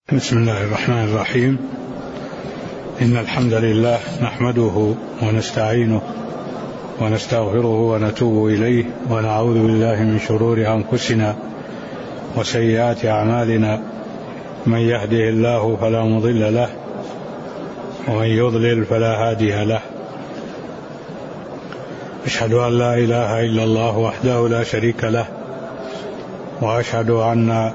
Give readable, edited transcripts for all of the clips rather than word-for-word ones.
بسم الله الرحمن الرحيم. إن الحمد لله نحمده ونستعينه ونستغفره ونتوب إليه ونعوذ بالله من شرور أنفسنا وسيئات أعمالنا، من يهده الله فلا مضل له ومن يضلل فلا هادي له. أشهد أن لا إله إلا الله وحده لا شريك له، وأشهد أن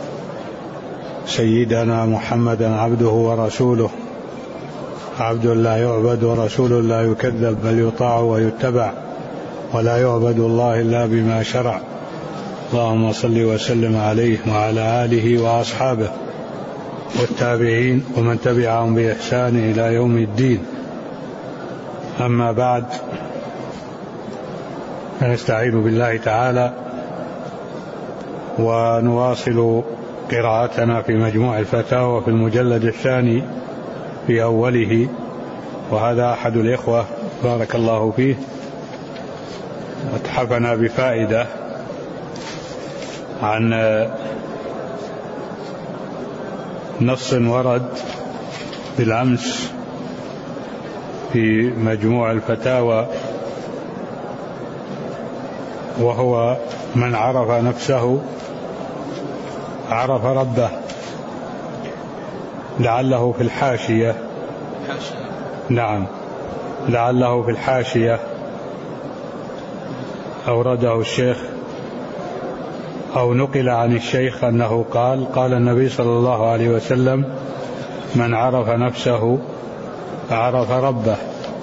سيدنا محمدا عبده ورسوله، عبد لا يعبد ورسول لا يكذب، بل يطاع ويتبع، ولا يعبد الله إلا بما شرع. اللهم صل وسلم عليه وعلى آله وأصحابه والتابعين ومن تبعهم بإحسان إلى يوم الدين. أما بعد، فنستعين بالله تعالى ونواصل قراءتنا في مجموع الفتاوى في المجلد الثاني في أوله، وهذا أحد الإخوة بارك الله فيه اتحفنا بفائدة عن نص ورد بالأمس في مجموع الفتاوى، وهو من عرف نفسه عرف ربه. لعله في الحاشية، نعم، لعله في الحاشية أورده الشيخ أو نقل عن الشيخ أنه قال النبي صلى الله عليه وسلم: من عرف نفسه عرف ربه.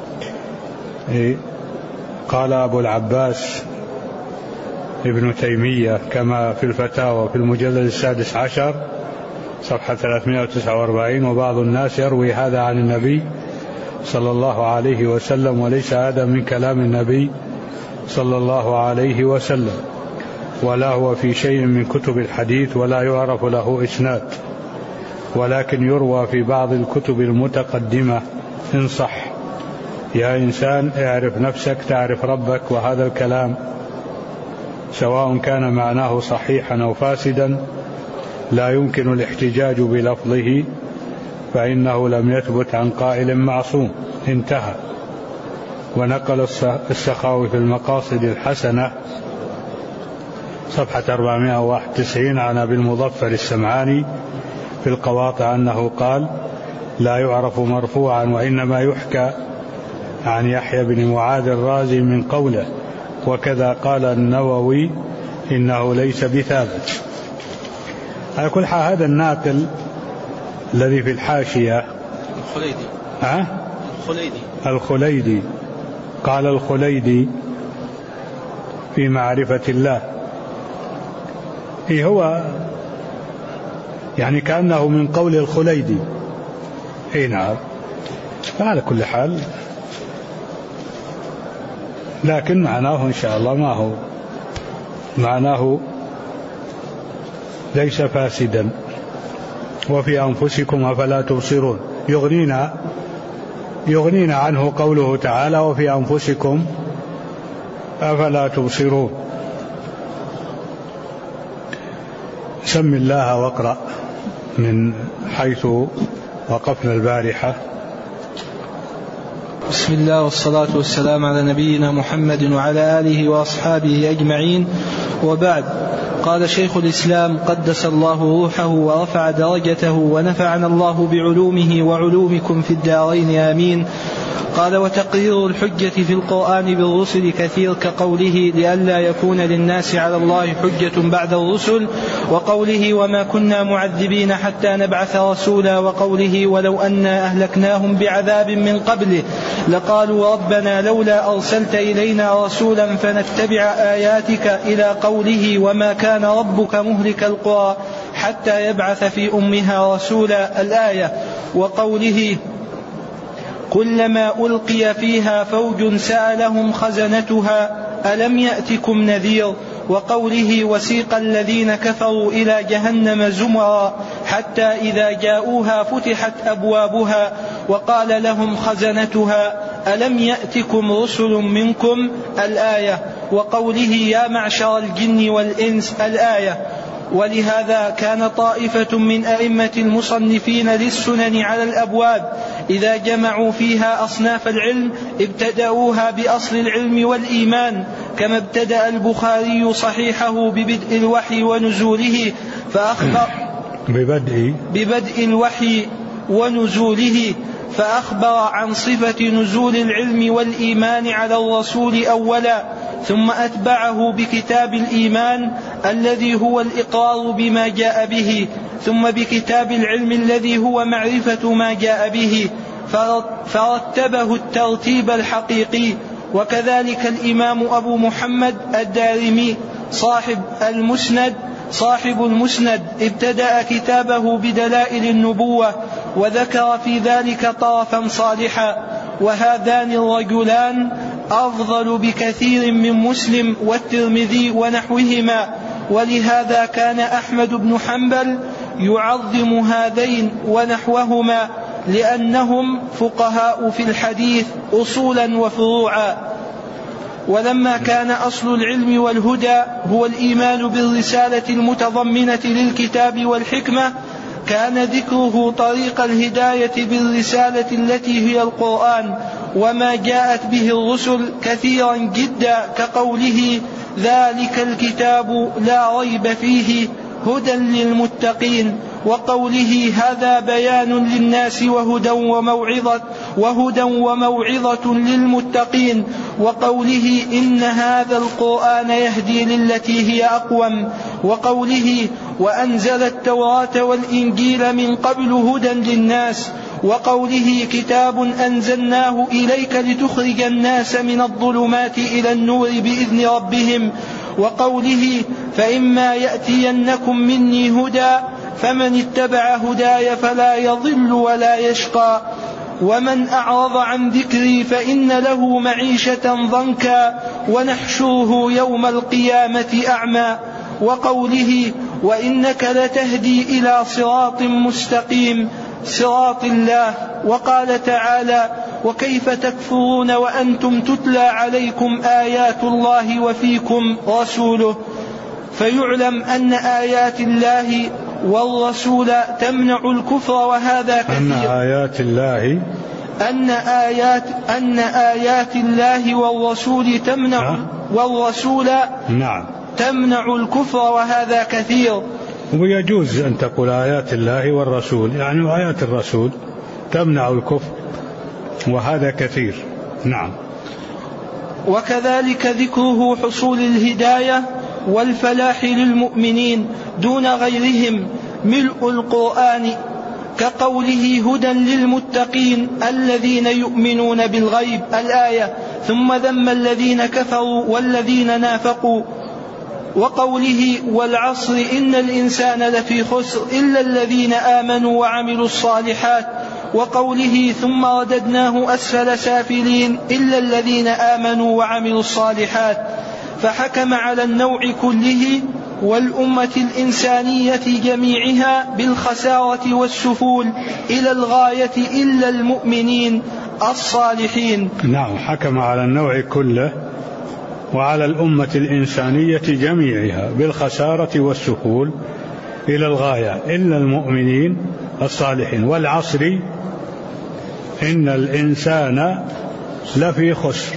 قال أبو العباس ابن تيمية كما في الفتاوى في المجلد 16 صفحة 349: وبعض الناس يروي هذا عن النبي صلى الله عليه وسلم، وليس هذا من كلام النبي صلى الله عليه وسلم، ولا هو في شيء من كتب الحديث، ولا يعرف له إسناد، ولكن يروى في بعض الكتب المتقدمة إن صح. يا إنسان اعرف نفسك تعرف ربك. وهذا الكلام سواء كان معناه صحيحا أو فاسدا لا يمكن الاحتجاج بلفظه، فإنه لم يثبت عن قائل معصوم. انتهى. ونقل السخاوي في المقاصد الحسنة صفحة 491 عن أبي المظفر السمعاني في القواطع أنه قال: لا يعرف مرفوعا، وإنما يحكى عن يحيى بن معاذ الرازي من قوله. وكذا قال النووي إنه ليس بثابت. على كل حال، هذا الناقل الذي في الحاشية الخليدي قال الخليدي في معرفة الله، هو يعني كأنه من قول الخليدي. نعم. فعلى كل حال، لكن معناه إن شاء الله ما هو معناه ليس فاسدا. وفي أنفسكم أفلا تبصرون يغنينا عنه قوله تعالى: وفي أنفسكم أفلا تبصرون. سم الله واقرأ من حيث وقفنا البارحة. بسم الله والصلاة والسلام على نبينا محمد وعلى آله وأصحابه أجمعين، وبعد. قال شيخ الإسلام قدس الله روحه ورفع درجته ونفعنا الله بعلومه وعلومكم في الدارين آمين. قال: وتقرير الحجة في القرآن بالرسل كثير، كقوله: لئلا يكون للناس على الله حجة بعد الرسل، وقوله: وما كنا معذبين حتى نبعث رسولا، وقوله: ولو أنا أهلكناهم بعذاب من قبله لقالوا ربنا لولا أرسلت إلينا رسولا فنتبع آياتك، إلى قوله: وما كان ربك مهلك القرى حتى يبعث في أمها رسولا، الآية. وقوله: كلما ألقي فيها فوج سألهم خزنتها ألم يأتكم نذير، وقوله: وسيق الذين كفروا إلى جهنم زمرا حتى إذا جاءوها فتحت أبوابها وقال لهم خزنتها ألم يأتكم رسل منكم، الآية. وقوله: يا معشر الجن والإنس، الآية. ولهذا كان طائفة من أئمة المصنفين للسنن على الأبواب إذا جمعوا فيها أصناف العلم ابتدأوها بأصل العلم والإيمان، كما ابتدأ البخاري صحيحه ببدء الوحي ونزوله فأخبر ببدء الوحي ونزوله فأخبر عن صفة نزول العلم والإيمان على الرسول أولا، ثم أتبعه بكتاب الإيمان الذي هو الإقرار بما جاء به، ثم بكتاب العلم الذي هو معرفة ما جاء به، فرتبه الترتيب الحقيقي. وكذلك الإمام أبو محمد الدارمي صاحب المسند ابتدأ كتابه بدلائل النبوة وذكر في ذلك طرفا صالحا، وهذان الرجلان أفضل بكثير من مسلم والترمذي ونحوهما. ولهذا كان أحمد بن حنبل يعظم هذين ونحوهما لأنهم فقهاء في الحديث أصولا وفروعا. ولما كان أصل العلم والهدى هو الإيمان بالرسالة المتضمنة للكتاب والحكمة، كان ذكره طريق الهداية بالرسالة التي هي القرآن وما جاءت به الرسل كثيرا جدا، كقوله ذلك الكتاب لا ريب فيه هدى للمتقين، وقوله هذا بيان للناس وهدى وموعظة للمتقين، وقوله إن هذا القرآن يهدي للتي هي أقوم، وقوله وأنزل التوراة والإنجيل من قبل هدى للناس، وقوله كتاب أنزلناه إليك لتخرج الناس من الظلمات إلى النور بإذن ربهم، وقوله فإما يأتينكم مني هدى فمن اتبع هداي فلا يضل ولا يشقى، ومن أعرض عن ذكري فإن له معيشة ضنكا ونحشره يوم القيامة أعمى، وقوله وإنك لتهدي إلى صراط مستقيم صراط الله. وقال تعالى وكيف تكفرون وأنتم تتلى عليكم آيات الله وفيكم رسوله. فيعلم أن آيات الله والرسول تمنع الكفر، وهذا كثير. أن آيات الله والرسول تمنع الكفر، وهذا كثير. ويجوز أن تقول آيات الله والرسول، يعني آيات الرسول تمنع الكفر، وهذا كثير. نعم. وكذلك ذكره حصول الهداية والفلاح للمؤمنين دون غيرهم ملء القرآن، كقوله هدى للمتقين الذين يؤمنون بالغيب الآية، ثم ذم الذين كفروا والذين نافقوا، وقوله والعصر إن الإنسان لفي خسر إلا الذين آمنوا وعملوا الصالحات، وقوله ثم رددناه أسفل سافلين إلا الذين آمنوا وعملوا الصالحات. فحكم على النوع كله والأمة الإنسانية جميعها بالخسارة والسفول إلى الغاية إلا المؤمنين الصالحين. نعم، حكم على النوع كله وعلى الأمة الإنسانية جميعها بالخسارة والسفول إلى الغاية إلا المؤمنين الصالحين. والعصر إن الإنسان لفي خسر،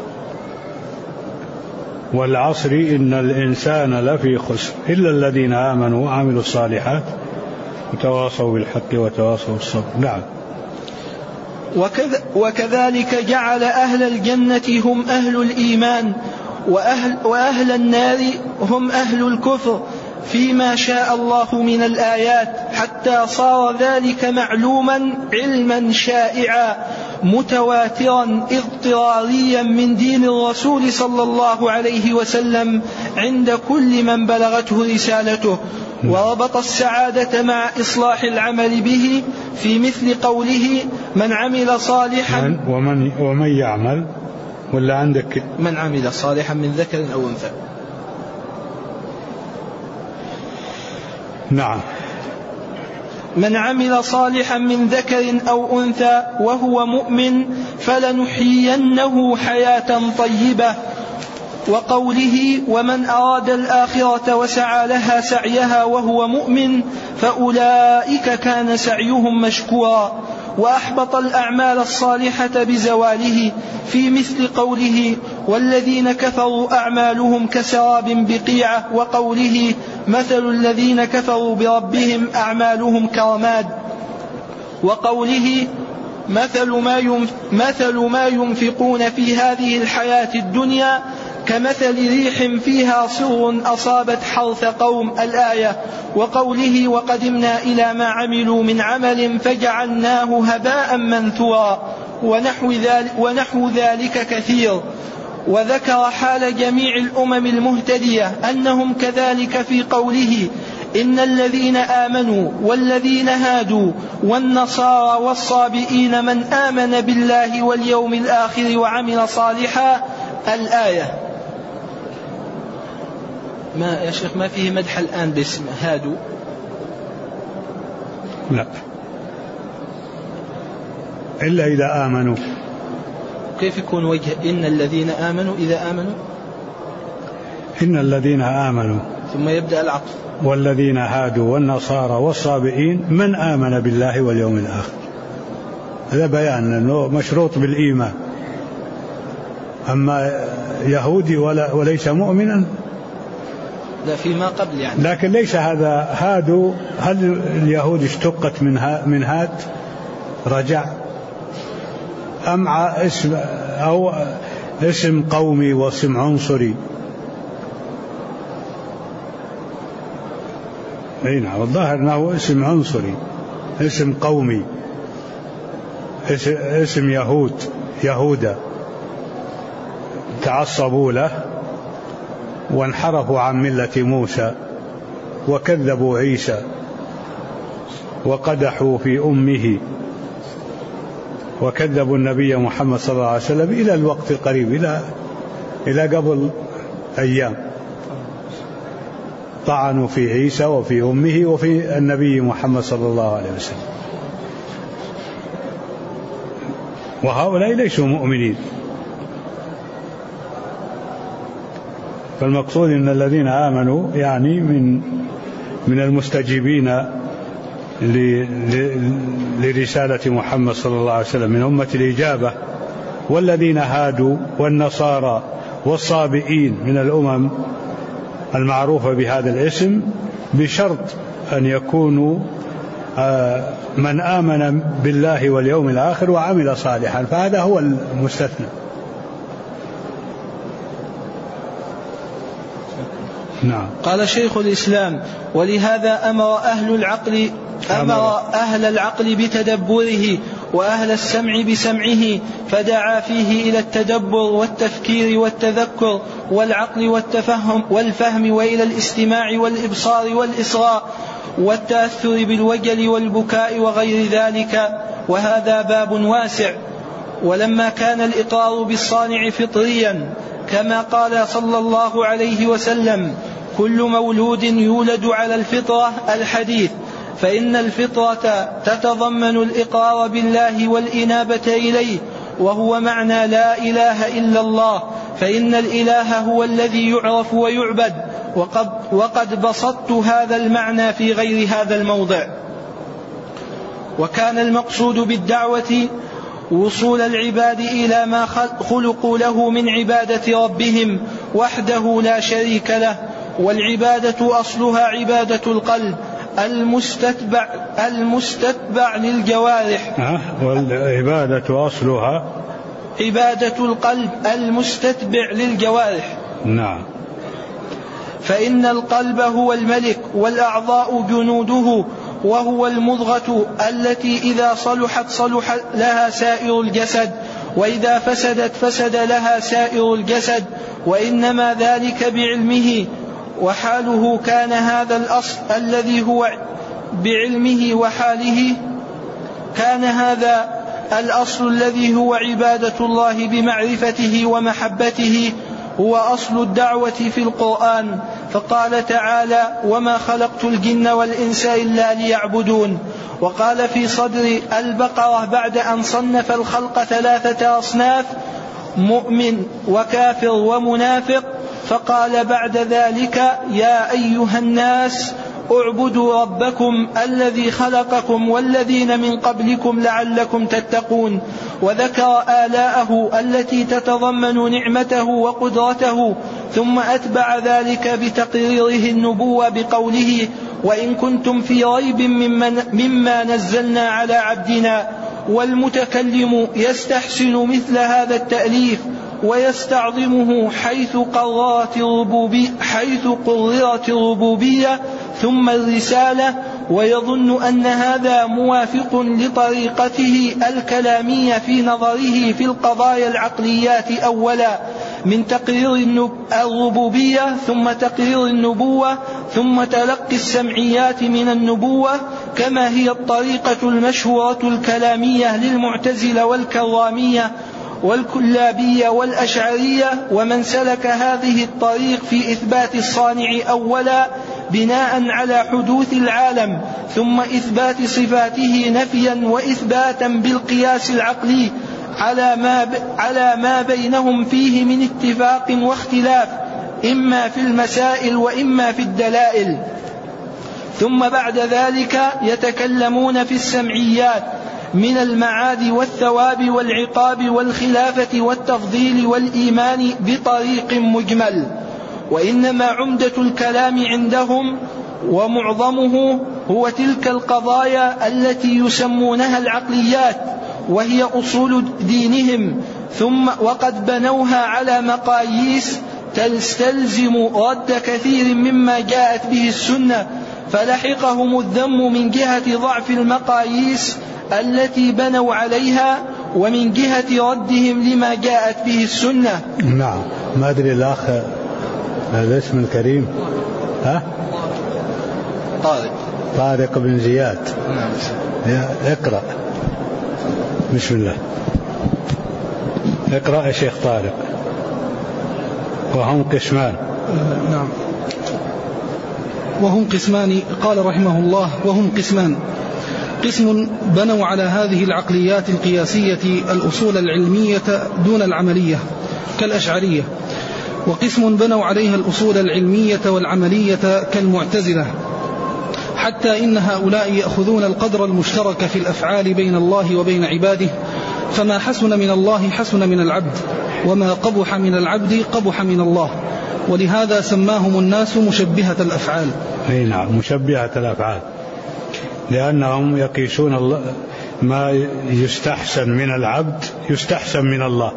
والعصر إن الإنسان لفي خسر إلا الذين آمنوا وعملوا الصالحات وتواصوا بالحق وتواصوا بالصبر. نعم. وكذلك جعل أهل الجنة هم أهل الإيمان وأهل النار هم أهل الكفر فيما شاء الله من الآيات، حتى صار ذلك معلوما علما شائعا متواترا اضطراريا من دين الرسول صلى الله عليه وسلم عند كل من بلغته رسالته. وربط السعادة مع إصلاح العمل به في مثل قوله من عمل صالحا ومن يعمل، ولا عندك من عمل صالحا من ذكر أو أنثى. نعم. من عمل صالحا من ذكر أو أنثى وهو مؤمن فلنحيينه حياة طيبة وقوله ومن أراد الآخرة وسعى لها سعيها وهو مؤمن فأولئك كان سعيهم مشكورا. وأحبط الأعمال الصالحة بزواله في مثل قوله والذين كفروا أعمالهم كسراب بقيعة، وقوله مثل الذين كفروا بربهم أعمالهم كرماد، وقوله مثل ما ينفقون في هذه الحياة الدنيا كمثل ريح فيها صر أصابت حرث قوم الآية، وقوله وقدمنا إلى ما عملوا من عمل فجعلناه هباء منثورا، ونحو ذلك كثير. وذكر حال جميع الأمم المهتدية أنهم كذلك في قوله إن الذين آمنوا والذين هادوا والنصارى والصابئين من آمن بالله واليوم الآخر وعمل صالحا الآية. ما يا شيخ ما فيه مدح الآن باسم هادوا؟ لا، إلا إذا آمنوا. كيف يكون وجه إن الذين آمنوا إذا آمنوا؟ إن الذين آمنوا ثم يبدأ العطف والذين هادوا والنصارى والصابئين من آمن بالله واليوم الآخر. هذا بيان أنه مشروط بالإيمان. أما يهودي وليس مؤمنا لا فيما قبل يعني. لكن ليس هذا هادوا. هل اليهود اشتقت من هاد رجع أم اسم أو اسم قومي واسم عنصري؟ نعم، الظاهر أنه اسم عنصري، اسم قومي، اسم يهودا تعصبوا له وانحرفوا عن ملة موسى وكذبوا عيسى وقدحوا في أمه وكذبوا النبي محمد صلى الله عليه وسلم إلى الوقت القريب، إلى قبل أيام طعنوا في عيسى وفي أمه وفي النبي محمد صلى الله عليه وسلم، وهؤلاء ليسوا مؤمنين. فالمقصود أن الذين آمنوا يعني من المستجيبين لرسالة محمد صلى الله عليه وسلم من أمة الإجابة، والذين هادوا والنصارى والصابئين من الأمم المعروفة بهذا الاسم، بشرط أن يكونوا من آمن بالله واليوم الآخر وعمل صالحا، فهذا هو المستثنى. نعم. قال شيخ الإسلام ولهذا أمر أهل العقل بتدبره وأهل السمع بسمعه، فدعا فيه إلى التدبر والتفكير والتذكر والعقل والفهم وإلى الاستماع والإبصار والإصغاء والتأثر بالوجل والبكاء وغير ذلك، وهذا باب واسع. ولما كان الإقرار بالصانع فطريا كما قال صلى الله عليه وسلم كل مولود يولد على الفطرة الحديث، فإن الفطرة تتضمن الإقرار بالله والإنابة إليه، وهو معنى لا إله إلا الله، فإن الإله هو الذي يعرف ويعبد، وقد بسطت هذا المعنى في غير هذا الموضع. وكان المقصود بالدعوة وصول العباد إلى ما خلقوا له من عبادة ربهم وحده لا شريك له، والعبادة أصلها عبادة القلب المستتبع للجوارح. والعبادة أصلها عبادة القلب المستتبع للجوارح. نعم. فإن القلب هو الملك والأعضاء جنوده، وهو المضغة التي إذا صلحت صلح لها سائر الجسد، وإذا فسدت فسد لها سائر الجسد، وإنما ذلك بعلمه وحاله. كان هذا الأصل الذي هو بعلمه وحاله، كان هذا الأصل الذي هو عبادة الله بمعرفته ومحبته هو أصل الدعوة في القرآن، فقال تعالى وما خلقت الجن والإنس إلا ليعبدون. وقال في صدر البقرة بعد أن صنف الخلق 3 أصناف مؤمن وكافر ومنافق. فقال بعد ذلك: يا أيها الناس اعبدوا ربكم الذي خلقكم والذين من قبلكم لعلكم تتقون، وذكر آلاءه التي تتضمن نعمته وقدرته، ثم أتبع ذلك بتقريره النبوة بقوله: وإن كنتم في ريب مما نزلنا على عبدنا. والمتكلم يستحسن مثل هذا التأليف ويستعظمه حيث قررت الربوبية ثم الرسالة، ويظن أن هذا موافق لطريقته الكلامية في نظره في القضايا العقليات أولا، من تقرير الربوبية ثم تقرير النبوة ثم تلقي السمعيات من النبوة، كما هي الطريقة المشهورة الكلامية للمعتزلة والكرامية والكلابية والأشعرية. ومن سلك هذه الطريق في إثبات الصانع أولا بناء على حدوث العالم، ثم إثبات صفاته نفيا وإثباتا بالقياس العقلي على ما بينهم فيه من اتفاق واختلاف، إما في المسائل وإما في الدلائل. ثم بعد ذلك يتكلمون في السمعيات من المعاد والثواب والعقاب والخلافة والتفضيل والإيمان بطريق مجمل. وإنما عمدة الكلام عندهم ومعظمه هو تلك القضايا التي يسمونها العقليات، وهي أصول دينهم، ثم وقد بنوها على مقاييس تستلزم رد كثير مما جاءت به السنة، فلحقهم الذم من جهة ضعف المقاييس التي بنوا عليها ومن جهة ردهم لما جاءت به السنة. نعم. ما أدري الأخ هذا اسم الكريم طارق بن زياد. نعم. اقرأ بسم الله. اقرأ يا شيخ طارق. وهم قسمان. نعم. وهم قسمان. قال رحمه الله: وهم قسمان: قسم بنوا على هذه العقليات القياسية الأصول العلمية دون العملية كالأشعرية، وقسم بنوا عليها الأصول العلمية والعملية كالمعتزلة، حتى إن هؤلاء يأخذون القدر المشترك في الأفعال بين الله وبين عباده، فما حسن من الله حسن من العبد، وما قبح من العبد قبح من الله، ولهذا سماهم الناس مشبهة الأفعال. أي نعم، مشبهة الأفعال، لأنهم يقيسون ما يستحسن من العبد يستحسن من الله،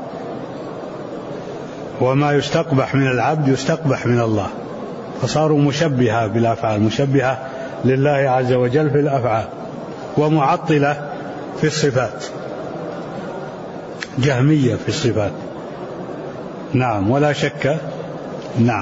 وما يستقبح من العبد يستقبح من الله، فصاروا مشبهة بالأفعال، مشبهة لله عز وجل في الأفعال، ومعطلة في الصفات، جهمية في الصفات. نعم، ولا شك. نعم.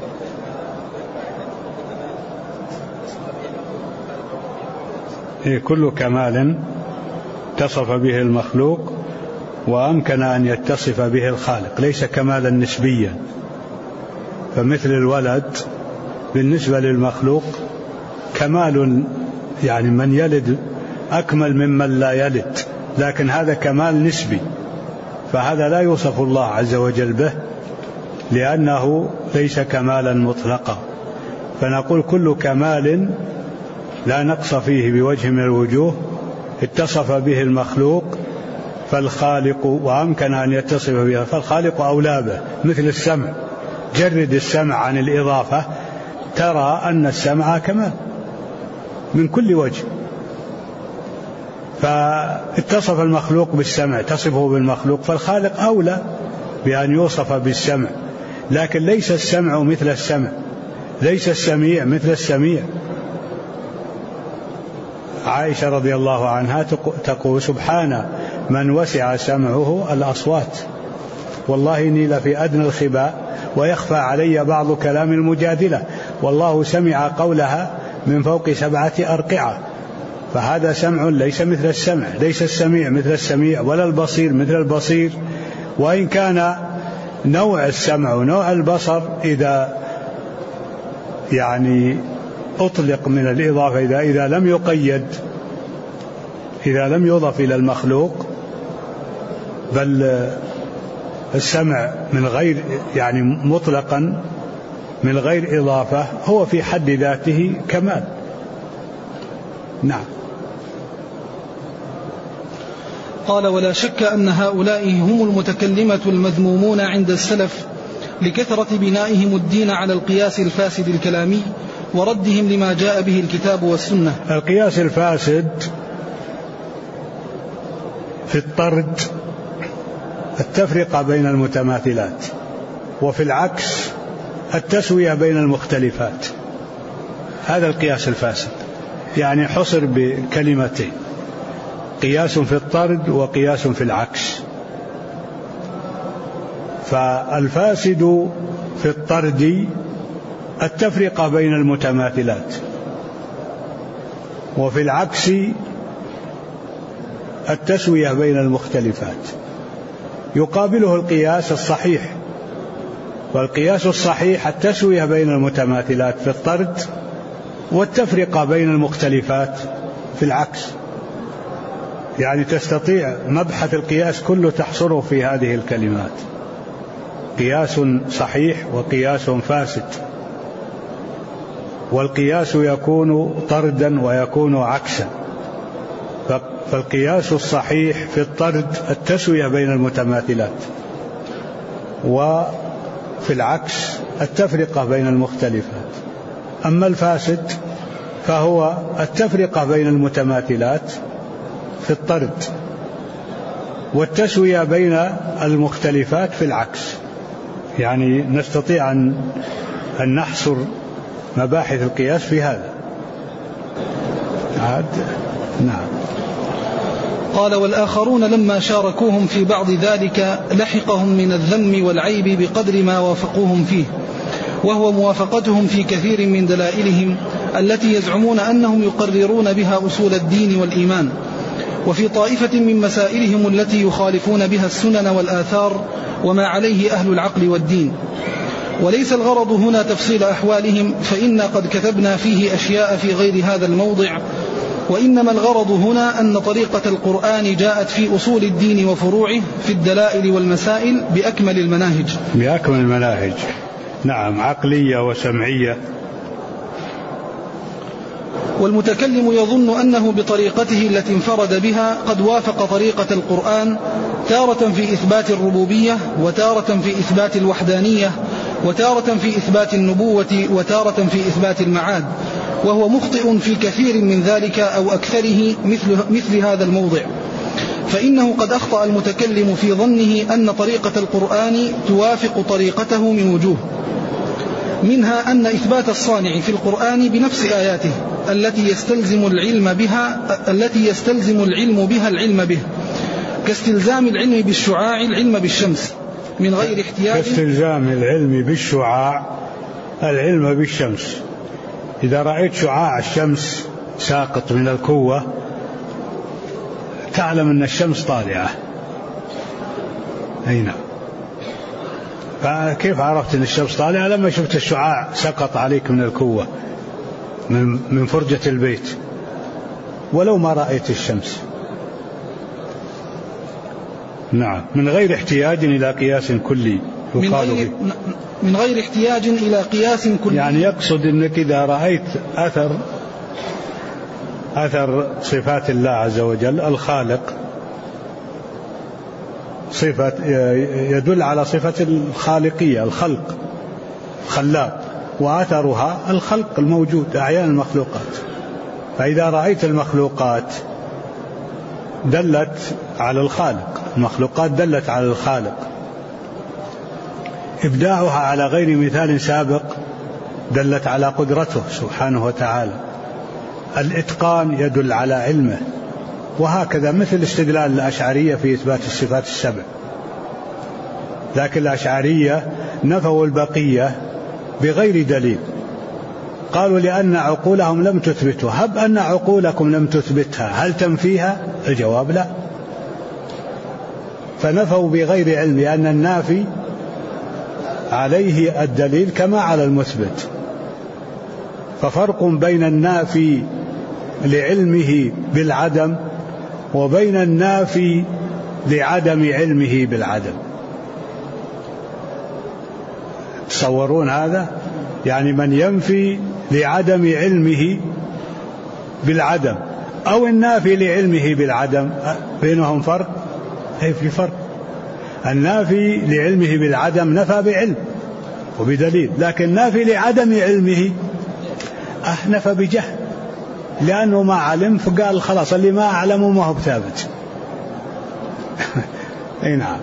كل كمال اتصف به المخلوق وأمكن أن يتصف به الخالق، ليس كمالا نسبيا. فمثل الولد بالنسبة للمخلوق كمال، يعني من يلد أكمل ممن لا يلد، لكن هذا كمال نسبي، فهذا لا يوصف الله عز وجل به لأنه ليس كمالا مطلقا. فنقول كل كمال لا نقص فيه بوجه من الوجوه اتصف به المخلوق فالخالق وأمكن أن يتصف به، فالخالق أولى به. مثل السمع، جرد السمع عن الإضافة ترى أن السمع كمال من كل وجه، فاتصف المخلوق بالسمع تصفه بالمخلوق، فالخالق أولى بأن يوصف بالسمع، لكن ليس السمع مثل السمع، ليس السميع مثل السميع. عائشة رضي الله عنها تقول: سبحان من وسع سمعه الأصوات، والله إني لفي أدنى الخباء ويخفى علي بعض كلام المجادلة، والله سمع قولها من فوق 7 أرقعة. فهذا سمع ليس مثل السمع، ليس السميع مثل السميع، ولا البصير مثل البصير. وإن كان نوع السمع ونوع البصر إذا يعني أطلق من الإضافة، إذا لم يقيد، إذا لم يضف إلى المخلوق، بل السمع من غير يعني مطلقا من غير إضافة هو في حد ذاته كمال. نعم. قال: ولا شك أن هؤلاء هم المتكلمة المذمومون عند السلف لكثرة بنائهم الدين على القياس الفاسد الكلامي وردهم لما جاء به الكتاب والسنة. القياس الفاسد في الطرد التفرقة بين المتماثلات، وفي العكس التسوية بين المختلفات. هذا القياس الفاسد، يعني حصر بكلمتين: قياس في الطرد وقياس في العكس. فالفاسد في الطرد التفرقة بين المتماثلات، وفي العكس التسوية بين المختلفات. يقابله القياس الصحيح، والقياس الصحيح التسوية بين المتماثلات في الطرد والتفرقة بين المختلفات في العكس. يعني تستطيع مبحث القياس كله تحصره في هذه الكلمات: قياس صحيح وقياس فاسد. والقياس يكون طردا ويكون عكسا. فالقياس الصحيح في الطرد التسوية بين المتماثلات، وفي العكس التفرقة بين المختلفات. أما الفاسد فهو التفرقة بين المتماثلات في الطرد والتسوية بين المختلفات في العكس. يعني نستطيع أن نحصر مباحث القياس في هذا. نعم. قال: والآخرون لما شاركوهم في بعض ذلك لحقهم من الذم والعيب بقدر ما وافقوهم فيه، وهو موافقتهم في كثير من دلائلهم التي يزعمون أنهم يقررون بها أصول الدين والإيمان، وفي طائفة من مسائلهم التي يخالفون بها السنن والآثار وما عليه أهل العقل والدين. وليس الغرض هنا تفصيل أحوالهم، فإنا قد كتبنا فيه أشياء في غير هذا الموضع، وإنما الغرض هنا أن طريقة القرآن جاءت في أصول الدين وفروعه في الدلائل والمسائل بأكمل المناهج. بأكمل المناهج، نعم، عقلية وسمعية. والمتكلم يظن أنه بطريقته التي انفرد بها قد وافق طريقة القرآن تارة في إثبات الربوبية، وتارة في إثبات الوحدانية، وتارة في إثبات النبوة، وتارة في إثبات المعاد، وهو مخطئ في كثير من ذلك أو أكثره مثل هذا الموضع. فإنه قد أخطأ المتكلم في ظنه أن طريقة القرآن توافق طريقته من وجوه، منها أن إثبات الصانع في القرآن بنفس آياته التي يستلزم العلم بها العلم به، كاستلزام العلم بالشعاع العلم بالشمس من غير احتياج. كاستلزام العلم بالشعاع العلم بالشمس. إذا رأيت شعاع الشمس ساقط من الكوة تعلم أن الشمس طالعة. أي نعم. فكيف عرفت أن الشمس طالعة؟ لما شفت الشعاع سقط عليك من الكوة من فرجة البيت، ولو ما رأيت الشمس. نعم، من غير احتياج إلى قياس كلي. من غير احتياج إلى قياس كلي، يعني يقصد أنك إذا رأيت أثر صفات الله عز وجل الخالق، صفة يدل على صفة الخالقية، الخلق، خلاق، وأثرها الخلق الموجود، أعيان المخلوقات. فإذا رأيت المخلوقات دلت على الخالق، المخلوقات دلت على الخالق، إبداعها على غير مثال سابق دلت على قدرته سبحانه وتعالى، الإتقان يدل على علمه، وهكذا مثل استدلال الأشعرية في إثبات الصفات السبع. لكن الأشعرية نفوا البقية بغير دليل، قالوا لأن عقولهم لم تثبتها. هب أن عقولكم لم تثبتها، هل تنفيها؟ الجواب لا. فنفوا بغير علم، لأن النافي عليه الدليل كما على المثبت. ففرق بين النافي لعلمه بالعدم وبين النافي لعدم علمه بالعدم. تصورون هذا؟ يعني من ينفي لعدم علمه بالعدم أو النافي لعلمه بالعدم، بينهم فرق؟ أي في فرق. النافي لعلمه بالعدم نفى بعلم وبدليل، لكن النافي لعدم علمه نفى بجهل، لأنه ما علم فقال خلاص اللي ما أعلمه ما هو بثابت. أي نعم.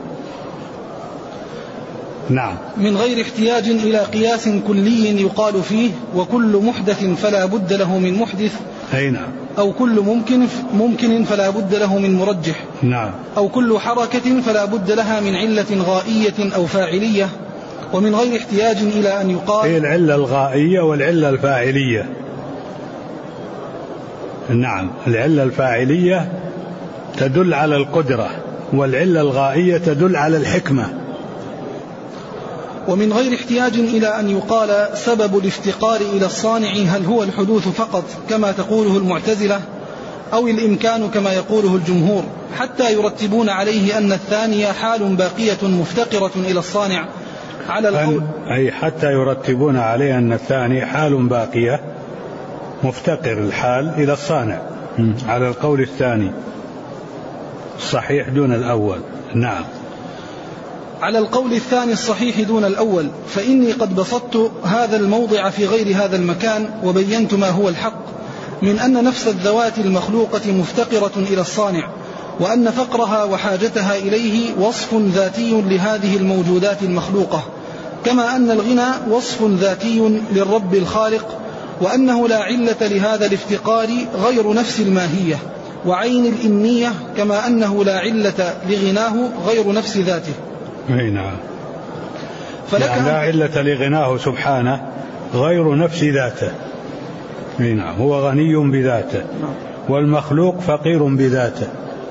نعم. من غير احتياج إلى قياس كلي يقال فيه وكل محدث فلا بد له من محدث. أي نعم. أو كل ممكن فلا بد له من مرجح. نعم. أو كل حركة فلا بد لها من علة غائية أو فاعلية. ومن غير احتياج إلى أن يقال هي العلة الغائية والعلة الفاعلية. نعم. العلة الفاعلية تدل على القدرة، والعلة الغائية تدل على الحكمة. ومن غير احتياج إلى أن يقال سبب الافتقار إلى الصانع هل هو الحدوث فقط كما تقوله المعتزلة أو الإمكان كما يقوله الجمهور، حتى يرتبون عليه أن الثانية حال باقية مفتقرة إلى الصانع على القول. أي حتى يرتبون عليه أن الثاني حال باقية مفتقر الحال إلى الصانع على القول الثاني الصحيح دون الأول. نعم. على القول الثاني الصحيح دون الأول، فإني قد بسطت هذا الموضع في غير هذا المكان وبينت ما هو الحق من أن نفس الذوات المخلوقة مفتقرة إلى الصانع، وأن فقرها وحاجتها إليه وصف ذاتي لهذه الموجودات المخلوقة، كما أن الغنى وصف ذاتي للرب الخالق، وأنه لا علة لهذا الافتقار غير نفس الماهية وعين الإنية، كما أنه لا علة لغناه غير نفس ذاته. أي نعم. يعني لا علة لغناه سبحانه غير نفس ذاته. أي نعم. هو غني بذاته والمخلوق فقير بذاته.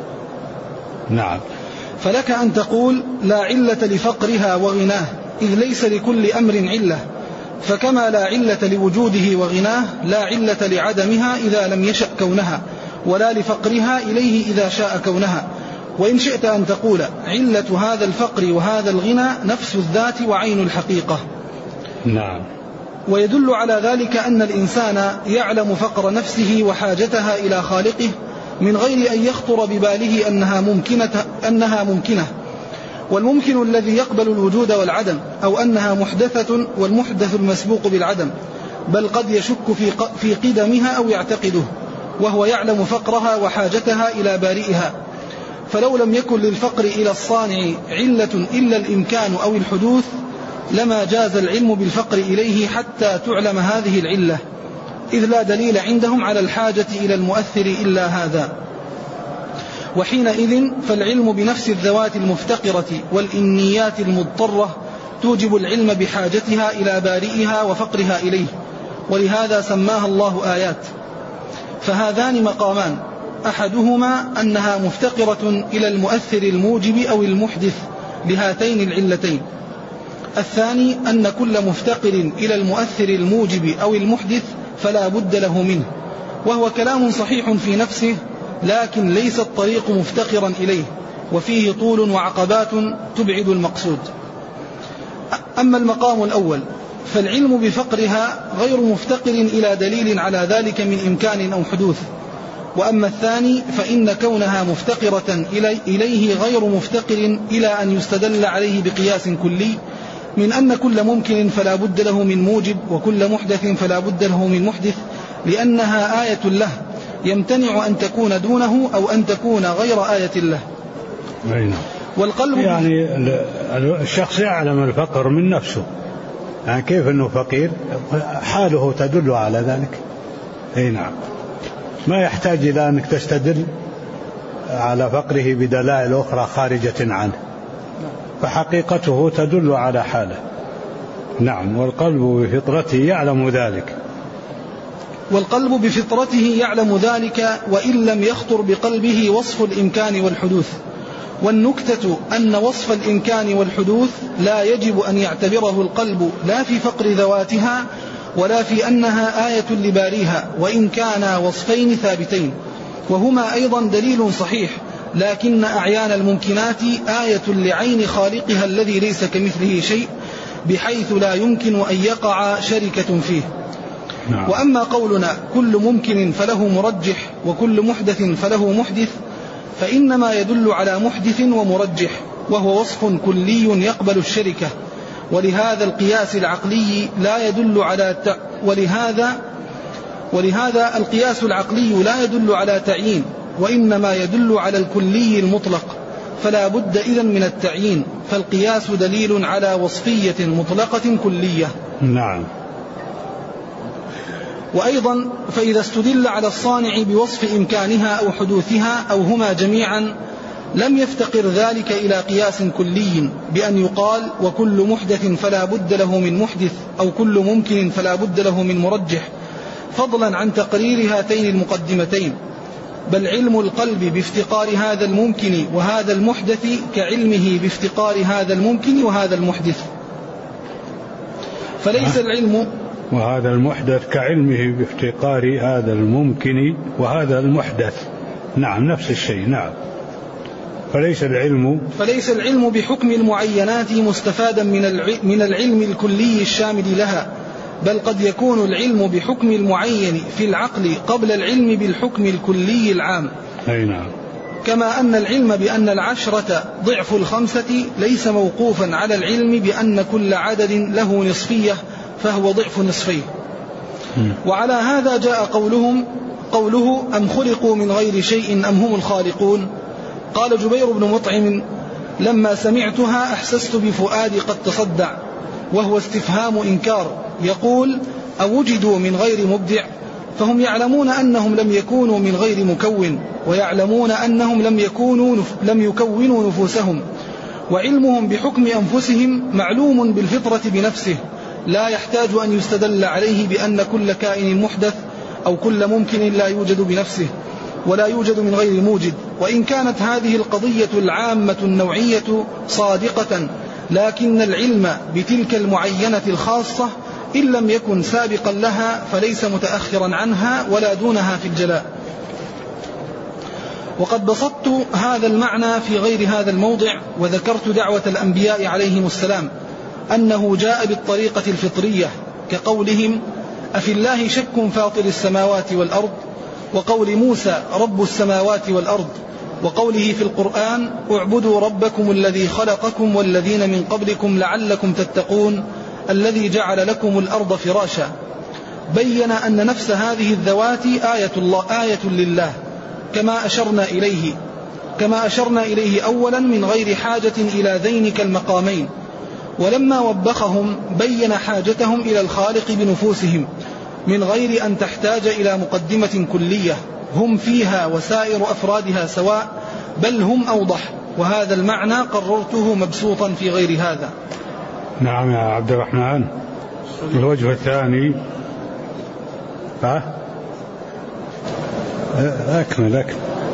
نعم. فلك أن تقول لا علة لفقرها وغناه، إذ ليس لكل أمر علة، فكما لا علة لوجوده وغناه لا علة لعدمها إذا لم يشأ كونها، ولا لفقرها إليه إذا شاء كونها. وإن شئت أن تقول علة هذا الفقر وهذا الغنى نفس الذات وعين الحقيقة. نعم. ويدل على ذلك أن الإنسان يعلم فقر نفسه وحاجتها إلى خالقه من غير أن يخطر بباله أنها ممكنة، والممكن الذي يقبل الوجود والعدم، أو أنها محدثة والمحدث المسبوق بالعدم، بل قد يشك في قدمها أو يعتقده، وهو يعلم فقرها وحاجتها إلى بارئها. فلو لم يكن للفقر إلى الصانع علة إلا الإمكان أو الحدوث لما جاز العلم بالفقر إليه حتى تعلم هذه العلة، إذ لا دليل عندهم على الحاجة إلى المؤثر إلا هذا. وحينئذ فالعلم بنفس الذوات المفتقرة والإنيات المضطرة توجب العلم بحاجتها إلى بارئها وفقرها إليه، ولهذا سماها الله آيات. فهذان مقامان، أحدهما أنها مفتقرة إلى المؤثر الموجب أو المحدث لهاتين العلتين، الثاني أن كل مفتقر إلى المؤثر الموجب أو المحدث فلا بد له منه، وهو كلام صحيح في نفسه، لكن ليس الطريق مفتقرا إليه، وفيه طول وعقبات تبعد المقصود. أما المقام الأول فالعلم بفقرها غير مفتقر إلى دليل على ذلك من إمكان أو حدوث. وأما الثاني فإن كونها مفتقرة إليه غير مفتقر إلى أن يستدل عليه بقياس كلي من أن كل ممكن فلا بد له من موجب وكل محدث فلا بد له من محدث، لأنها آية له يمتنع أن تكون دونه أو أن تكون غير آية له. والقلب يعني الشخص يعلم الفقر من نفسه، يعني كيف أنه فقير حاله تدل على ذلك. أي نعم. ما يحتاج إلى أنك تستدل على فقره بدلائل أخرى خارجة عنه، فحقيقته تدل على حاله. نعم. والقلب بفطرته يعلم ذلك. والقلب بفطرته يعلم ذلك وإن لم يخطر بقلبه وصف الإمكان والحدوث. والنكتة أن وصف الإمكان والحدوث لا يجب أن يعتبره القلب لا في فقر ذواتها ولا في أنها آية لباريها، وإن كانا وصفين ثابتين وهما أيضا دليل صحيح، لكن أعيان الممكنات آية لعين خالقها الذي ليس كمثله شيء، بحيث لا يمكن أن يقع شركة فيه. وأما قولنا كل ممكن فله مرجح وكل محدث فله محدث فإنما يدل على محدث ومرجح، وهو وصف كلي يقبل الشركة، ولهذا القياس العقلي لا يدل على ولهذا القياس العقلي لا يدل على تعيين، وإنما يدل على الكلي المطلق، فلا بد إذن من التعيين، فالقياس دليل على وصفية مطلقة كلية. نعم. وأيضا فإذا استدل على الصانع بوصف إمكانها أو حدوثها أو هما جميعا لم يفتقر ذلك إلى قياس كلي بأن يقال وكل محدث فلا بد له من محدث أو كل ممكن فلا بد له من مرجح، فضلا عن تقرير هاتين المقدمتين، بل علم القلب بافتقار هذا الممكن وهذا المحدث كعلمه بافتقار هذا الممكن وهذا المحدث. فليس العلم وهذا المحدث كعلمه بافتقار هذا الممكن وهذا المحدث. نعم، نفس الشيء. نعم. فليس العلم بحكم المعينات مستفادا من العلم الكلي الشامل لها، بل قد يكون العلم بحكم المعين في العقل قبل العلم بالحكم الكلي العام. أي نعم. كما أن العلم بأن 10 ضعف 5 ليس موقوفا على العلم بأن كل عدد له نصفية فهو ضعف نصفيه. وعلى هذا جاء قوله أم خلقوا من غير شيء أم هم الخالقون. قال جبير بن مطعم لما سمعتها أحسست بفؤادي قد تصدع، وهو استفهام إنكار، يقول أوجدوا من غير مبدع، فهم يعلمون أنهم لم يكونوا من غير مكون، ويعلمون أنهم لم يكونوا نفوسهم، وعلمهم بحكم أنفسهم معلوم بالفطرة بنفسه، لا يحتاج أن يستدل عليه بأن كل كائن محدث أو كل ممكن لا يوجد بنفسه ولا يوجد من غير موجد. وإن كانت هذه القضية العامة النوعية صادقة، لكن العلم بتلك المعينة الخاصة إن لم يكن سابقا لها فليس متأخرا عنها ولا دونها في الجلاء. وقد بسطت هذا المعنى في غير هذا الموضع، وذكرت دعوة الأنبياء عليهم السلام أنه جاء بالطريقة الفطرية، كقولهم أفي الله شك فاطر السماوات والأرض، وقول موسى رب السماوات والأرض، وقوله في القرآن اعبدوا ربكم الذي خلقكم والذين من قبلكم لعلكم تتقون الذي جعل لكم الأرض فراشا. بين أن نفس هذه الذوات آية لله، كما أشرنا إليه أولا من غير حاجة إلى ذينك المقامين. ولما وبخهم بين حاجتهم إلى الخالق بنفوسهم من غير أن تحتاج إلى مقدمة كلية هم فيها وسائر أفرادها سواء، بل هم أوضح، وهذا المعنى قررته مبسوطا في غير هذا. نعم يا عبد الرحمن. الوجه الثاني أكمل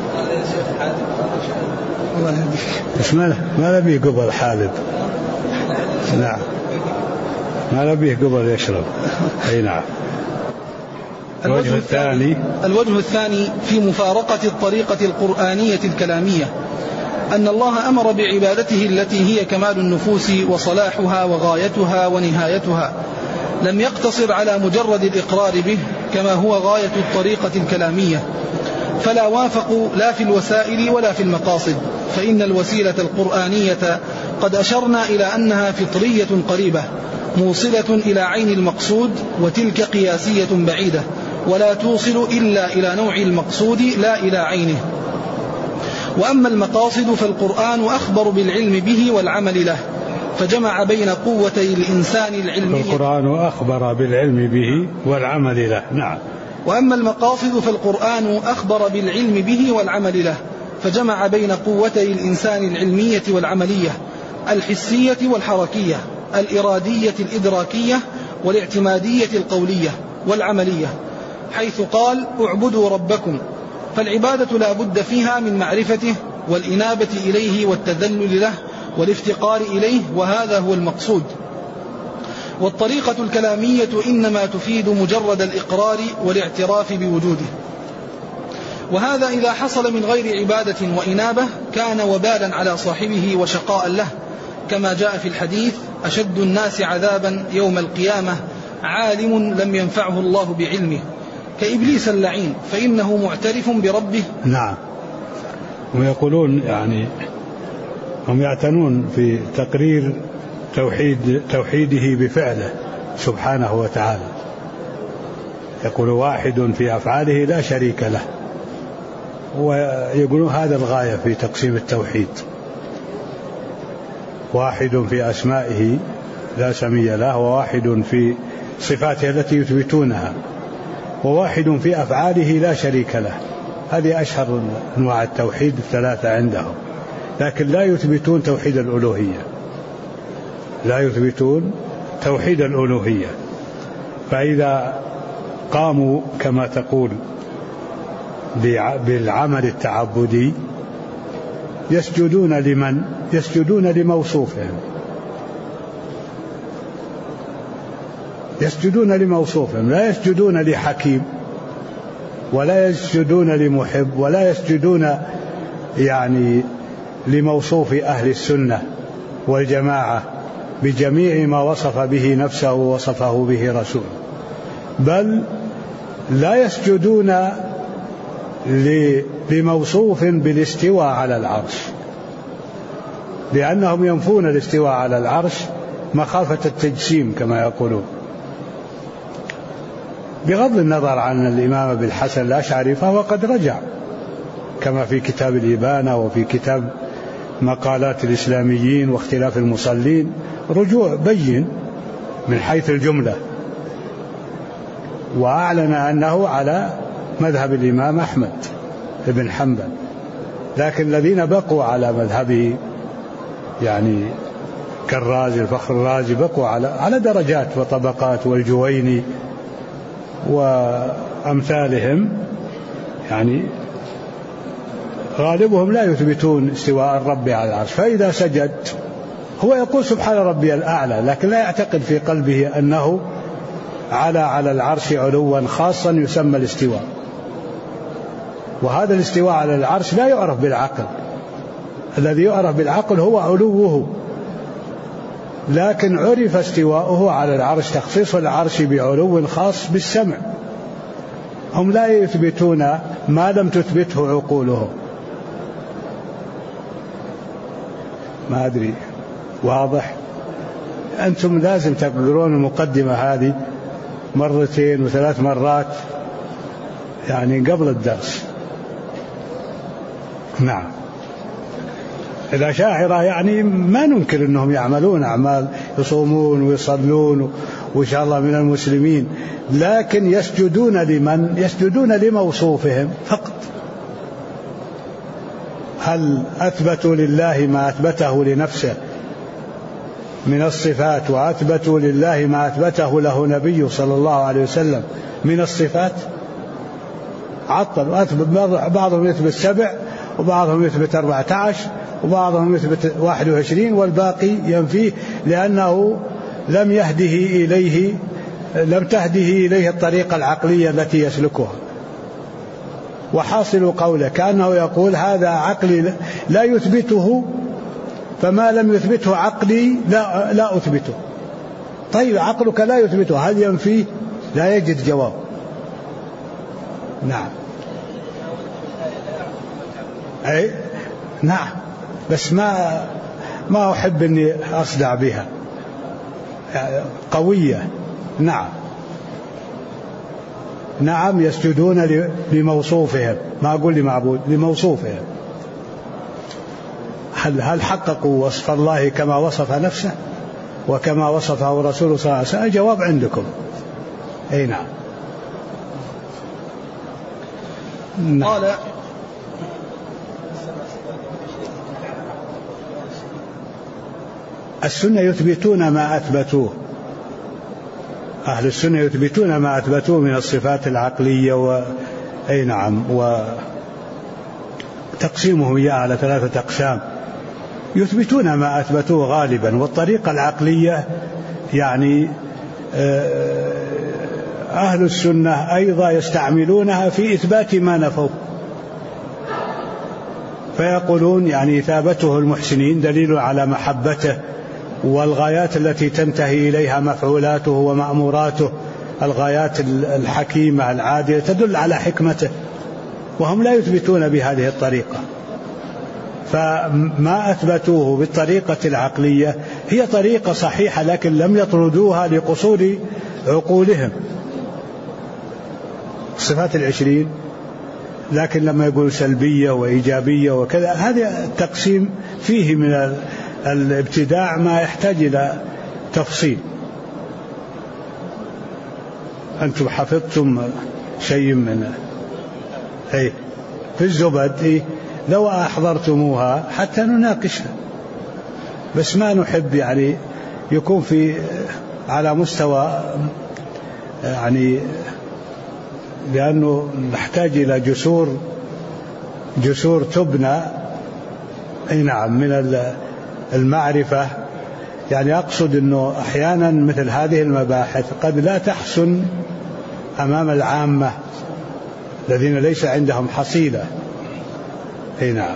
بس ما نبيه قبل حالب. نعم، ما نبيه قبل يشرب. أي نعم. الوجه الثاني في مفارقة الطريقة القرآنية الكلامية أن الله أمر بعبادته التي هي كمال النفوس وصلاحها وغايتها ونهايتها، لم يقتصر على مجرد الإقرار به كما هو غاية الطريقة الكلامية، فلا وافقوا لا في الوسائل ولا في المقاصد، فإن الوسيلة القرآنية قد أشرنا إلى أنها فطرية قريبة موصلة إلى عين المقصود، وتلك قياسية بعيدة ولا توصل إلا إلى نوع المقصود لا إلى عينه. وأما المقاصد فالقرآن أخبر بالعلم به والعمل له، فجمع بين قوتي الإنسان العلمية. القرآن أخبر بالعلم به والعمل له. نعم. وأما المقاصد فالقرآن أخبر بالعلم به والعمل له، فجمع بين قوتي الإنسان العلمية والعملية، الحسية والحركية، الإرادية الإدراكية والاعتمادية القولية والعملية، حيث قال اعبدوا ربكم، فالعبادة لا بد فيها من معرفته والإنابة إليه والتذلل له والافتقار إليه، وهذا هو المقصود. والطريقة الكلامية إنما تفيد مجرد الإقرار والاعتراف بوجوده، وهذا إذا حصل من غير عبادة وإنابة كان وبالا على صاحبه وشقاء له، كما جاء في الحديث أشد الناس عذابا يوم القيامة عالم لم ينفعه الله بعلمه كإبليس اللعين فإنه معترف بربه. نعم. ويقولون يعني هم يعتنون في تقرير توحيده بفعله سبحانه وتعالى. يقول واحد في أفعاله لا شريك له، ويقولون هذا الغاية في تقسيم التوحيد. واحد في أسمائه لا سمي له، وواحد في صفاته التي يثبتونها، وواحد في أفعاله لا شريك له. هذه أشهر أنواع التوحيد الثلاثة عندهم، لكن لا يثبتون توحيد الألوهية، لا يثبتون توحيد الألوهية. فإذا قاموا كما تقول بالعمل التعبدي يسجدون لمن؟ يسجدون لموصوفهم، يسجدون لموصوفهم، لا يسجدون لحكيم ولا يسجدون لمحب ولا يسجدون يعني لموصوف أهل السنة والجماعة بجميع ما وصف به نفسه ووصفه به رسوله، بل لا يسجدون لموصوف بالاستواء على العرش، لأنهم ينفون الاستواء على العرش مخافة التجسيم كما يقولون، بغض النظر عن الإمام أبي الحسن الأشعري فهو قد رجع كما في كتاب الإبانة وفي كتاب مقالات الإسلاميين واختلاف المصلين، رجوع بين من حيث الجملة، وأعلن أنه على مذهب الإمام أحمد بن حنبل. لكن الذين بقوا على مذهبه يعني كالرازي الفخر الرازي بقوا على درجات وطبقات، والجويني وأمثالهم يعني غالبهم لا يثبتون استواء الرب على العرش. فإذا سجد هو يقول سبحان ربي الأعلى، لكن لا يعتقد في قلبه أنه على العرش علوا خاصا يسمى الاستواء، وهذا الاستواء على العرش لا يعرف بالعقل، الذي يعرف بالعقل هو علوه، لكن عرف استواؤه على العرش تخصيص العرش بعلو خاص بالسمع. هم لا يثبتون ما لم تثبته عقولهم. ما أدري واضح؟ أنتم لازم تقرون المقدمة هذه مرتين وثلاث مرات يعني قبل الدرس. نعم. الأشاعرة يعني ما ننكر أنهم يعملون أعمال، يصومون ويصلون وإن شاء الله من المسلمين، لكن يسجدون لمن؟ يسجدون لموصوفهم فقط. هل أثبتوا لله ما أثبته لنفسه من الصفات، وأثبتوا لله ما أثبته له نبي صلى الله عليه وسلم من الصفات؟ عطل. بعضهم يثبت 7 وبعضهم يثبت 14 وبعضهم يثبت 21 والباقي ينفيه، لأنه لم تهده إليه الطريقة العقلية التي يسلكها. وحاصل قوله كأنه يقول هذا عقلي لا يثبته، فما لم يثبته عقلي لا أثبته. طيب عقلك لا يثبته، هل ينفيه؟ لا يجد جواب. نعم. أي نعم، بس ما أحب أني أصدع بها، قوية. نعم يسجدون لموصوفهم، ما أقول لمعبود، لموصوفهم. هل حققوا وصف الله كما وصف نفسه وكما وصفه رسوله صلى الله عليه وسلم؟ الجواب عندكم. أي نعم. قال السنة يثبتون ما أثبتوه، أهل السنة يثبتون ما أثبتوه من الصفات العقلية أي نعم، وتقسيمهم إياه على 3 أقسام. يثبتون ما أثبتوه غالبا، والطريقة العقلية يعني أهل السنة أيضا يستعملونها في إثبات ما نفوه، فيقولون يعني إثابته المحسنين دليل على محبته والغايات التي تنتهي إليها مفعولاته ومأموراته، الغايات الحكيمة العادلة تدل على حكمته، وهم لا يثبتون بهذه الطريقة. فما أثبتوه بالطريقة العقلية هي طريقة صحيحة، لكن لم يطردوها لقصور عقولهم. صفات 20، لكن لما يقول سلبية وإيجابية وكذا، هذا التقسيم فيه من الابتداع ما يحتاج إلى تفصيل. أنتم حفظتم شيء من في الزبد، لو أحضرتموها حتى نناقشها، بس ما نحب يعني يكون في على مستوى يعني، لأنه نحتاج إلى جسور تبنى نعم من المعرفة. يعني أقصد أنه أحيانا مثل هذه المباحث قد لا تحسن أمام العامة الذين ليس عندهم حصيلة. نعم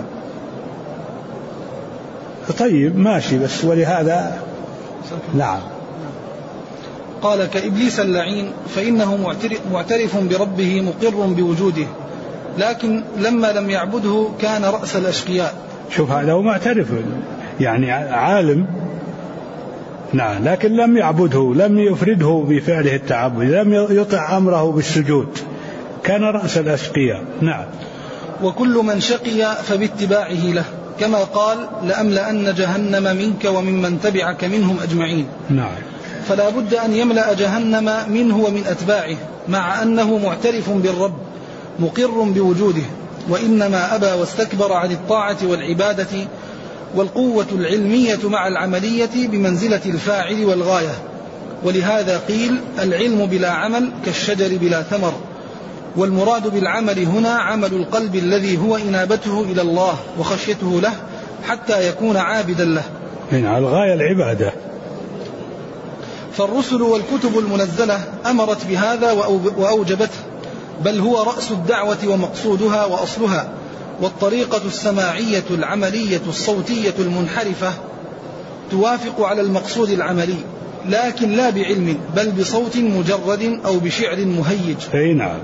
طيب ماشي، بس ولهذا نعم. قال كإبليس اللعين فإنه معترف بربه مقر بوجوده، لكن لما لم يعبده كان رأس الأشقياء. شوف هذا هو معترف، يعني عالم نعم، لكن لم يعبده، لم يفرده بفعله التعبد، لم يطع أمره بالسجود، كان رأس الأشقياء. نعم. وكل من شقي فباتباعه له، كما قال لأملأن جهنم منك وممن تبعك منهم أجمعين. نعم. فلا بد أن يملأ جهنم منه ومن أتباعه، مع أنه معترف بالرب مقر بوجوده، وإنما أبى واستكبر عن الطاعة والعبادة. والقوة العلمية مع العملية بمنزلة الفاعل والغاية، ولهذا قيل العلم بلا عمل كالشجر بلا ثمر. والمراد بالعمل هنا عمل القلب الذي هو إنابته إلى الله وخشيته له حتى يكون عابدا له. من الغاية العبادة. فالرسل والكتب المنزلة أمرت بهذا وأوجبته، بل هو رأس الدعوة ومقصودها وأصلها. والطريقة السماعية العملية الصوتية المنحرفة توافق على المقصود العملي، لكن لا بعلم، بل بصوت مجرد أو بشعر مهيج. نعم.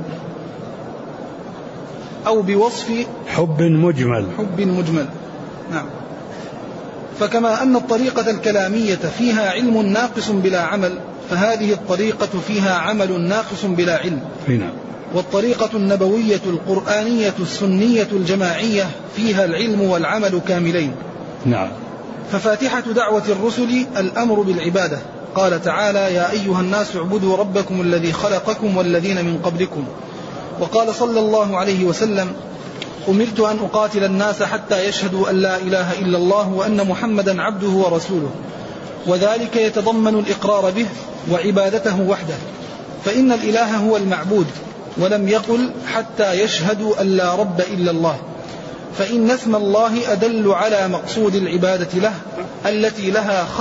أو بوصف حب مجمل. نعم. فكما أن الطريقة الكلامية فيها علم ناقص بلا عمل، فهذه الطريقة فيها عمل ناقص بلا علم. نعم. والطريقة النبوية القرآنية السنية الجماعية فيها العلم والعمل كاملين. نعم. ففاتحة دعوة الرسل الأمر بالعبادة. قال تعالى يا أيها الناس اعبدوا ربكم الذي خلقكم والذين من قبلكم. وقال صلى الله عليه وسلم أمرت أن أقاتل الناس حتى يشهدوا أن لا إله إلا الله وأن محمدا عبده ورسوله، وذلك يتضمن الإقرار به وعبادته وحده، فإن الإله هو المعبود، ولم يقل حتى يشهدوا أن لا رب إلا الله، فإن اسم الله أدل على مقصود العبادة له التي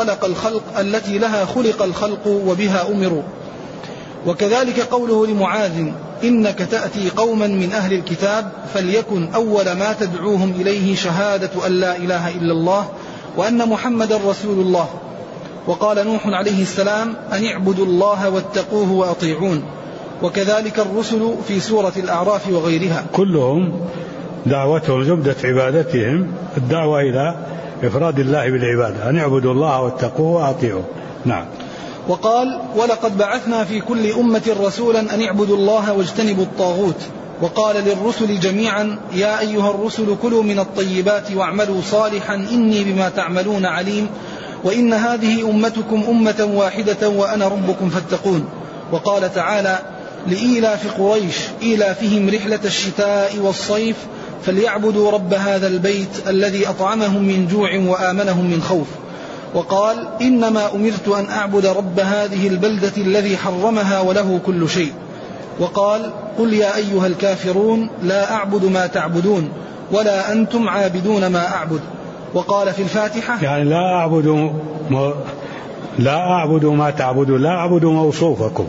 لها خلق الخلق وبها أمروا. وكذلك قوله لمعاذ إنك تأتي قوما من أهل الكتاب فليكن أول ما تدعوهم إليه شهادة أن لا إله إلا الله وأن محمد رسول الله. وقال نوح عليه السلام أن اعبدوا الله واتقوه وأطيعون. وكذلك الرسل في سورة الأعراف وغيرها كلهم دعوتهم زبدة عبادتهم الدعوة إلى إفراد الله بالعبادة، أن اعبدوا الله واتقوه وأطيعوه. نعم. وقال ولقد بعثنا في كل أمة رسولا أن اعبدوا الله واجتنبوا الطاغوت. وقال للرسل جميعا يا أيها الرسل كلوا من الطيبات واعملوا صالحا إني بما تعملون عليم وإن هذه أمتكم أمة واحدة وأنا ربكم فاتقون. وقال تعالى لإيلاف قريش إيلافهم رحلة الشتاء والصيف فليعبدوا رب هذا البيت الذي أطعمهم من جوع وآمنهم من خوف. وقال إنما أمرت أن أعبد رب هذه البلدة الذي حرمها وله كل شيء. وقال قل يا أيها الكافرون لا أعبد ما تعبدون ولا أنتم عابدون ما أعبد. وقال في الفاتحة يعني لا أعبد ما تعبدون، لا أعبد موصوفكم،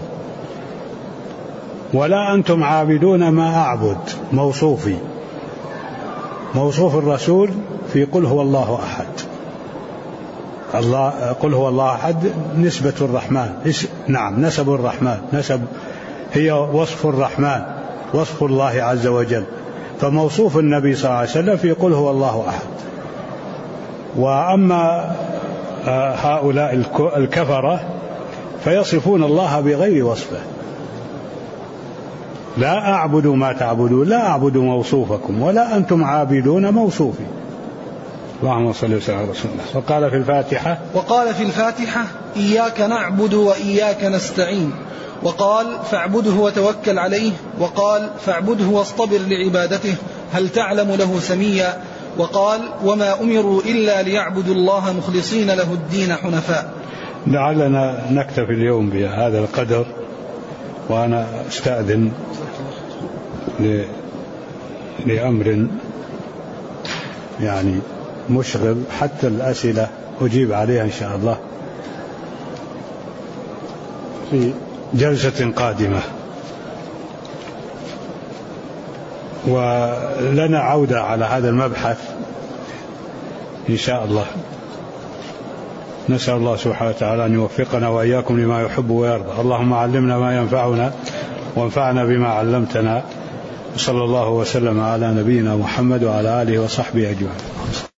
ولا أنتم عابدون ما أعبد موصوفي، موصوف الرسول في قل هو الله أحد. الله قل هو الله أحد نسبة الرحمن، نعم نسب الرحمن، نسب هي وصف الرحمن، وصف الله عز وجل، فموصوف النبي صلى الله عليه وسلم في قل هو الله أحد. وأما هؤلاء الكفرة فيصفون الله بغير وصفه، لا أعبد ما تعبدون، لا أعبد موصوفكم ولا أنتم عابدون موصوفي. اللهم صل وسلم على رسول الله. وقال في الفاتحة إياك نعبد وإياك نستعين، وقال فاعبده وتوكل عليه، وقال فاعبده واصطبر لعبادته هل تعلم له سميا، وقال وما أمروا إلا ليعبدوا الله مخلصين له الدين حنفاء. لعلنا نكتفي اليوم بهذا القدر، وأنا أستأذن لأمر يعني مشغل، حتى الأسئلة أجيب عليها إن شاء الله في جلسة قادمة. ولنا عودة على هذا المبحث إن شاء الله. نسأل الله سبحانه وتعالى أن يوفقنا وإياكم لما يحب ويرضى. اللهم علمنا ما ينفعنا وانفعنا بما علمتنا، وصلى الله وسلم على نبينا محمد وعلى آله وصحبه أجمعين.